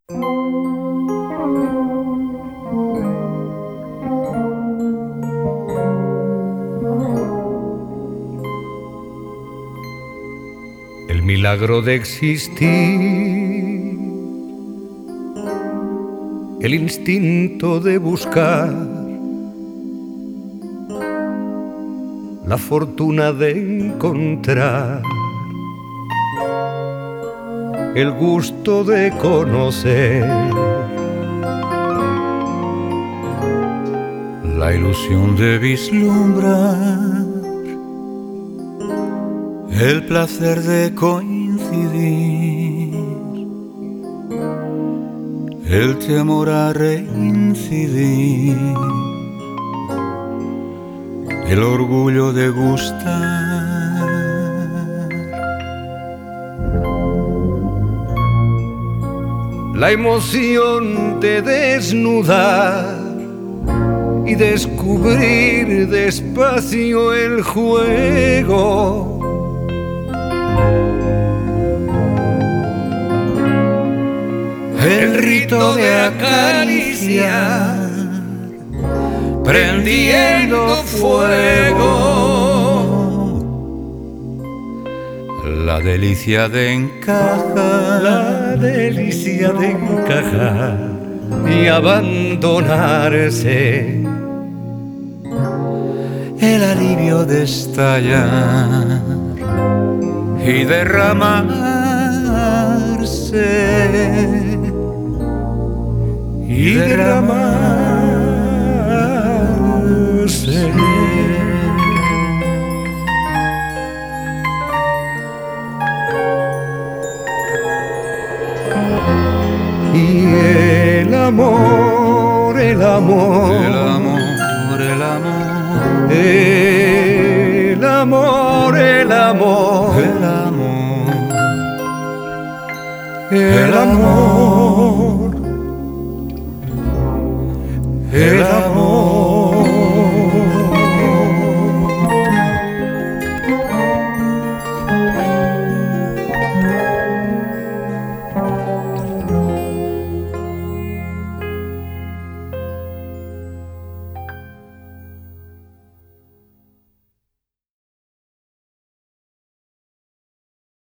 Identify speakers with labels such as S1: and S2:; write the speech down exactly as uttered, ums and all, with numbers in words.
S1: El milagro de existir, el instinto de buscar, la fortuna de encontrar, el gusto de conocer,
S2: la ilusión de vislumbrar, el placer de coincidir, el temor a reincidir, el orgullo de gustar,
S1: la emoción de desnudar y descubrir despacio el juego,
S2: el rito de acariciar, prendiendo fuego, la delicia de encajar,
S1: la delicia de encajar y abandonarse,
S2: el alivio de estallar y derramarse, y derramarse.
S1: Y el amor, el amor,
S2: el amor, el amor,
S1: el amor, el amor,
S2: el amor,
S1: el amor.